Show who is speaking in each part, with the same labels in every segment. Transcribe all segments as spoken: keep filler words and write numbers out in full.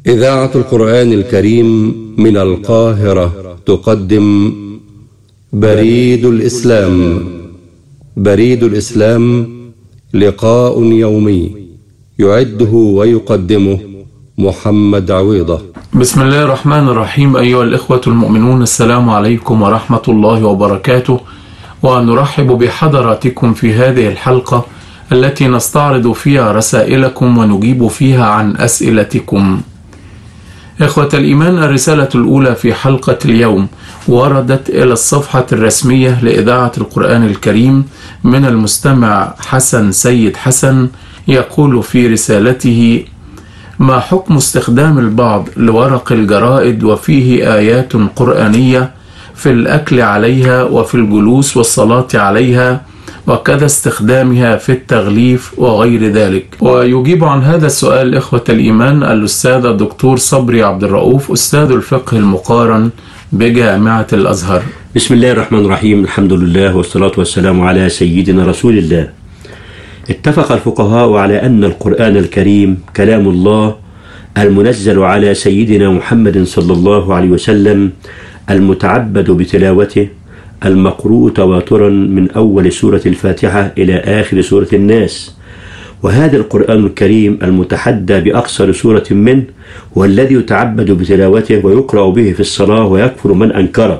Speaker 1: إذاعة القرآن الكريم من القاهرة تقدم بريد الإسلام. بريد الإسلام لقاء يومي يعده ويقدمه محمد عويضة.
Speaker 2: بسم الله الرحمن الرحيم. أيها الإخوة المؤمنون، السلام عليكم ورحمة الله وبركاته، ونرحب بحضراتكم في هذه الحلقة التي نستعرض فيها رسائلكم ونجيب فيها عن أسئلتكم. إخوة الإيمان، الرسالة الأولى في حلقة اليوم وردت إلى الصفحة الرسمية لإذاعة القرآن الكريم من المستمع حسن سيد حسن، يقول في رسالته: ما حكم استخدام البعض لورق الجرائد وفيه آيات قرآنية في الأكل عليها وفي الجلوس والصلاة عليها، وكذا استخدامها في التغليف وغير ذلك؟ ويجيب عن هذا السؤال إخوة الإيمان الأستاذ الدكتور صبري عبد الرؤوف، أستاذ الفقه المقارن بجامعة الأزهر.
Speaker 3: بسم الله الرحمن الرحيم، الحمد لله والصلاة والسلام على سيدنا رسول الله. اتفق الفقهاء على أن القرآن الكريم كلام الله المنزل على سيدنا محمد صلى الله عليه وسلم، المتعبد بتلاوته، المقروء تواترا من أول سورة الفاتحة إلى آخر سورة الناس. وهذا القرآن الكريم المتحدى بأقصر سورة منه هو الذي يتعبد بتلاوته ويقرأ به في الصلاة ويكفر من أنكره.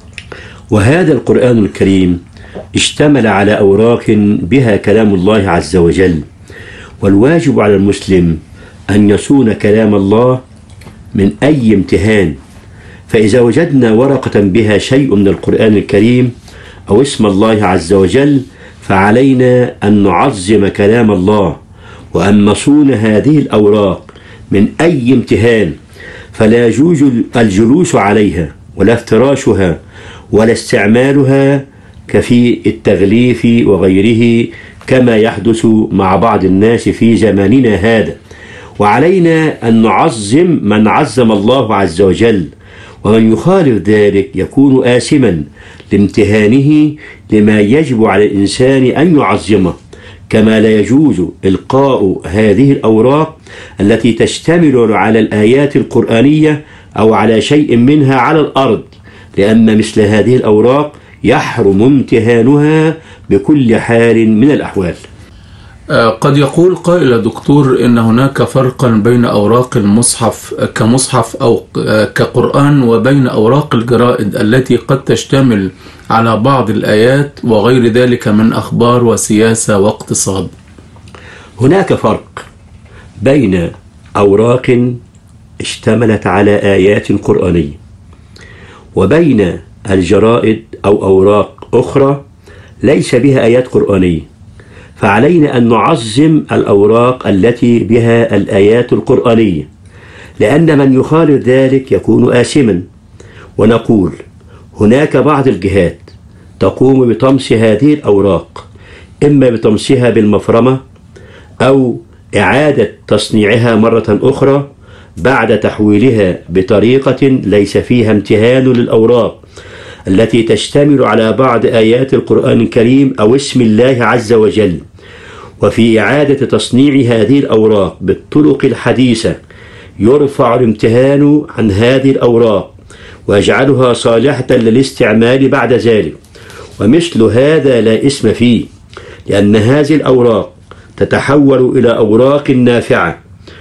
Speaker 3: وهذا القرآن الكريم اشتمل على أوراق بها كلام الله عز وجل، والواجب على المسلم أن يصون كلام الله من أي امتهان. فإذا وجدنا ورقة بها شيء من القرآن الكريم أو اسم الله عز وجل، فعلينا أن نعظم كلام الله وأن نصون هذه الأوراق من أي امتهان، فلا يجوز الجلوس عليها ولا افتراشها ولا استعمالها كفي التغليف وغيره كما يحدث مع بعض الناس في زماننا هذا. وعلينا أن نعظم من عظم الله عز وجل، ومن يخالف ذلك يكون آثما لامتهانه لما يجب على الإنسان أن يعظمه. كما لا يجوز إلقاء هذه الأوراق التي تشتمل على الآيات القرآنية أو على شيء منها على الأرض، لأن مثل هذه الأوراق يحرم امتهانها بكل حال من الأحوال.
Speaker 2: قد يقول قائل دكتور إن هناك فرقا بين أوراق المصحف كمصحف أو كقرآن وبين أوراق الجرائد التي قد تشتمل على بعض الآيات وغير ذلك من أخبار وسياسة واقتصاد.
Speaker 3: هناك فرق بين أوراق اشتملت على آيات قرآنية وبين الجرائد أو أوراق أخرى ليس بها آيات قرآنية. فعلينا أن نعظم الأوراق التي بها الآيات القرآنية، لأن من يخالف ذلك يكون آثما. ونقول هناك بعض الجهات تقوم بطمس هذه الأوراق، إما بطمسها بالمفرمة أو إعادة تصنيعها مرة أخرى بعد تحويلها بطريقة ليس فيها امتهان للأوراق التي تشتمل على بعض آيات القرآن الكريم أو اسم الله عز وجل. وفي إعادة تصنيع هذه الأوراق بالطرق الحديثة يرفع الامتهان عن هذه الأوراق ويجعلها صالحة للاستعمال بعد ذلك. ومثل هذا لا إثم فيه، لأن هذه الأوراق تتحول إلى أوراق نافعة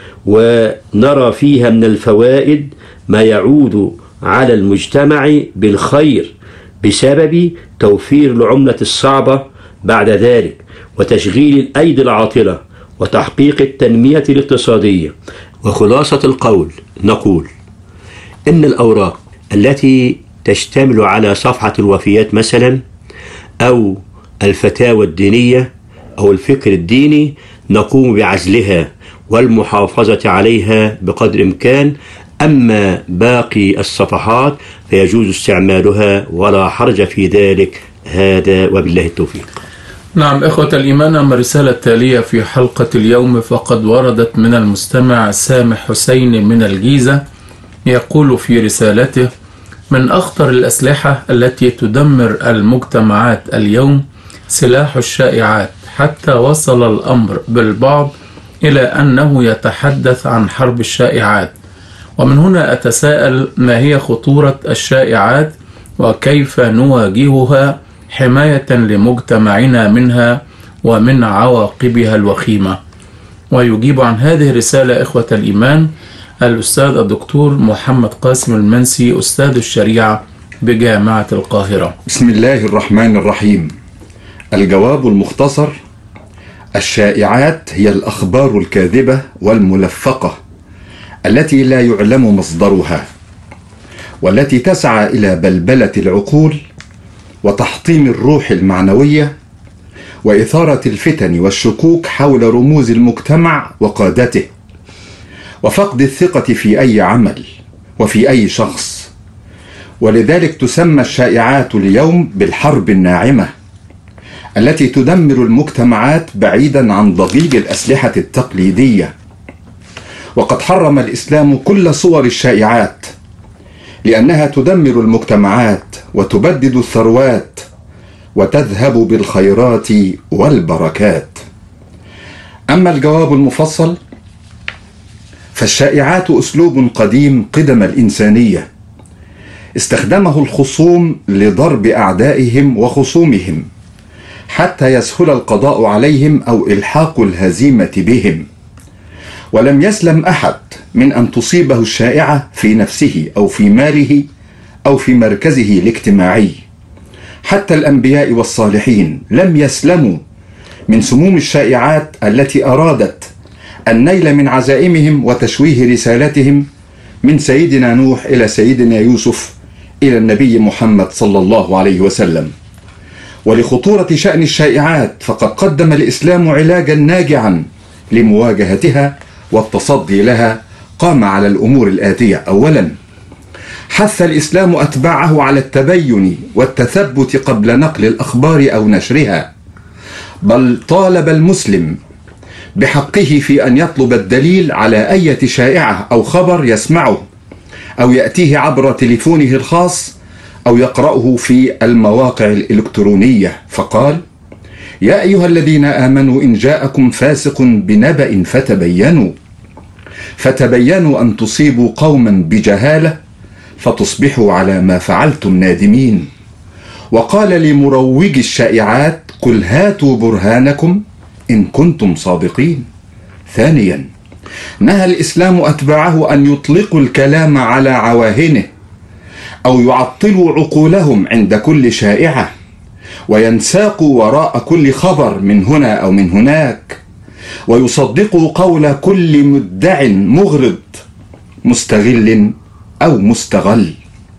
Speaker 3: ونرى فيها من الفوائد ما يعود على المجتمع بالخير بسبب توفير العملة الصعبة بعد ذلك، وتشغيل الأيدي العاطلة، وتحقيق التنمية الاقتصادية. وخلاصة القول نقول إن الأوراق التي تشتمل على صفحة الوفيات مثلا أو الفتاوى الدينية أو الفكر الديني نقوم بعزلها والمحافظة عليها بقدر الإمكان. أما باقي الصفحات فيجوز استعمالها ولا حرج في ذلك. هذا وبالله التوفيق.
Speaker 2: نعم إخوة الإيمان، أما الرسالة التالية في حلقة اليوم فقد وردت من المستمع سامح حسين من الجيزة، يقول في رسالته: من أخطر الأسلحة التي تدمر المجتمعات اليوم سلاح الشائعات، حتى وصل الأمر بالبعض إلى أنه يتحدث عن حرب الشائعات. ومن هنا أتساءل: ما هي خطورة الشائعات وكيف نواجهها حماية لمجتمعنا منها ومن عواقبها الوخيمة؟ ويجيب عن هذه الرسالة إخوة الإيمان الأستاذ الدكتور محمد قاسم المنسي، أستاذ الشريعة بجامعة القاهرة.
Speaker 4: بسم الله الرحمن الرحيم. الجواب المختصر: الشائعات هي الأخبار الكاذبة والملفقة التي لا يعلم مصدرها، والتي تسعى إلى بلبلة العقول وتحطيم الروح المعنوية وإثارة الفتن والشكوك حول رموز المجتمع وقادته، وفقد الثقة في أي عمل وفي أي شخص. ولذلك تسمى الشائعات اليوم بالحرب الناعمة التي تدمر المجتمعات بعيدا عن ضجيج الأسلحة التقليدية. وقد حرم الإسلام كل صور الشائعات لأنها تدمر المجتمعات وتبدد الثروات وتذهب بالخيرات والبركات. أما الجواب المفصل، فالشائعات أسلوب قديم قدم الإنسانية استخدمه الخصوم لضرب أعدائهم وخصومهم حتى يسهل القضاء عليهم أو إلحاق الهزيمة بهم. ولم يسلم أحد من أن تصيبه الشائعة في نفسه أو في ماله أو في مركزه الاجتماعي. حتى الأنبياء والصالحين لم يسلموا من سموم الشائعات التي أرادت النيل من عزائمهم وتشويه رسالتهم، من سيدنا نوح إلى سيدنا يوسف إلى النبي محمد صلى الله عليه وسلم. ولخطورة شأن الشائعات فقد قدم الإسلام علاجا ناجعا لمواجهتها والتصدي لها، قام على الأمور الآتية. أولا، حث الإسلام أتباعه على التبين والتثبت قبل نقل الأخبار أو نشرها، بل طالب المسلم بحقه في أن يطلب الدليل على أي شائعة أو خبر يسمعه أو يأتيه عبر تليفونه الخاص أو يقرأه في المواقع الإلكترونية. فقال: يا أيها الذين آمنوا إن جاءكم فاسق بنبأ فتبينوا فتبينوا أن تصيبوا قوما بجهالة فتصبحوا على ما فعلتم نادمين. وقال لمروج الشائعات: قل هاتوا برهانكم إن كنتم صادقين. ثانيا، نهى الإسلام أتباعه أن يطلقوا الكلام على عواهنه أو يعطلوا عقولهم عند كل شائعة وينساقوا وراء كل خبر من هنا أو من هناك ويصدقوا قول كل مدع مغرض مستغل أو مستغل.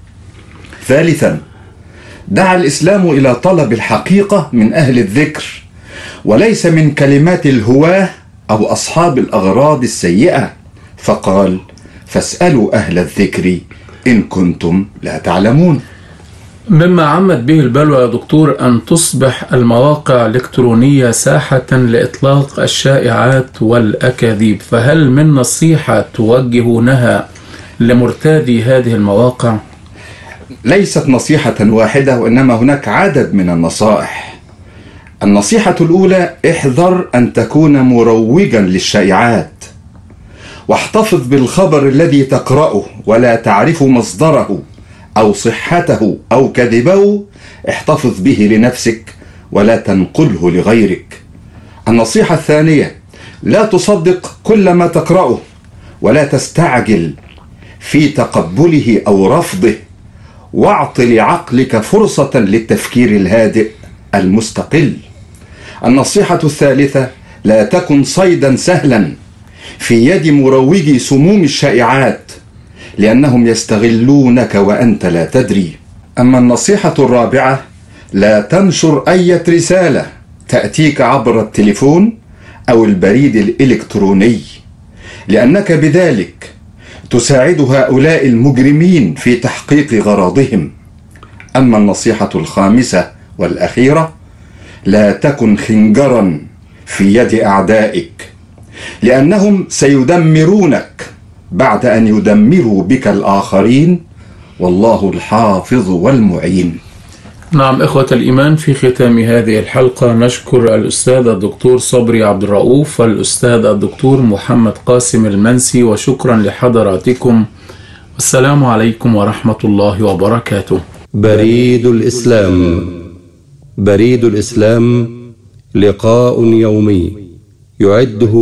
Speaker 4: ثالثا، دعا الإسلام إلى طلب الحقيقة من أهل الذكر وليس من كلمات الهواه أو أصحاب الأغراض السيئة، فقال: فاسألوا أهل الذكر إن كنتم لا تعلمون.
Speaker 2: مما عمت به البلوى يا دكتور أن تصبح المواقع الإلكترونية ساحة لإطلاق الشائعات والأكاذيب، فهل من نصيحة توجهونها لمرتادي هذه المواقع؟
Speaker 4: ليست نصيحة واحدة، وإنما هناك عدد من النصائح. النصيحة الأولى: احذر أن تكون مروجا للشائعات، واحتفظ بالخبر الذي تقرأه ولا تعرف مصدره أو صحته أو كذبه، احتفظ به لنفسك ولا تنقله لغيرك. النصيحة الثانية: لا تصدق كل ما تقرأه ولا تستعجل في تقبله أو رفضه، واعط لعقلك فرصة للتفكير الهادئ المستقل. النصيحة الثالثة: لا تكن صيدا سهلا في يد مروجي سموم الشائعات لأنهم يستغلونك وأنت لا تدري. أما النصيحة الرابعة: لا تنشر أي رسالة تأتيك عبر التليفون أو البريد الإلكتروني، لأنك بذلك تساعد هؤلاء المجرمين في تحقيق غرضهم. أما النصيحة الخامسة والأخيرة: لا تكن خنجرا في يد أعدائك، لأنهم سيدمرونك بعد أن يدمروا بك الآخرين، والله الحافظ والمعين.
Speaker 2: نعم إخوة الإيمان، في ختام هذه الحلقة نشكر الأستاذ الدكتور صبري عبد الرؤوف والأستاذ الدكتور محمد قاسم المنسي، وشكرا لحضراتكم السلام عليكم ورحمة الله وبركاته.
Speaker 1: بريد الإسلام. بريد الإسلام لقاء يومي يعده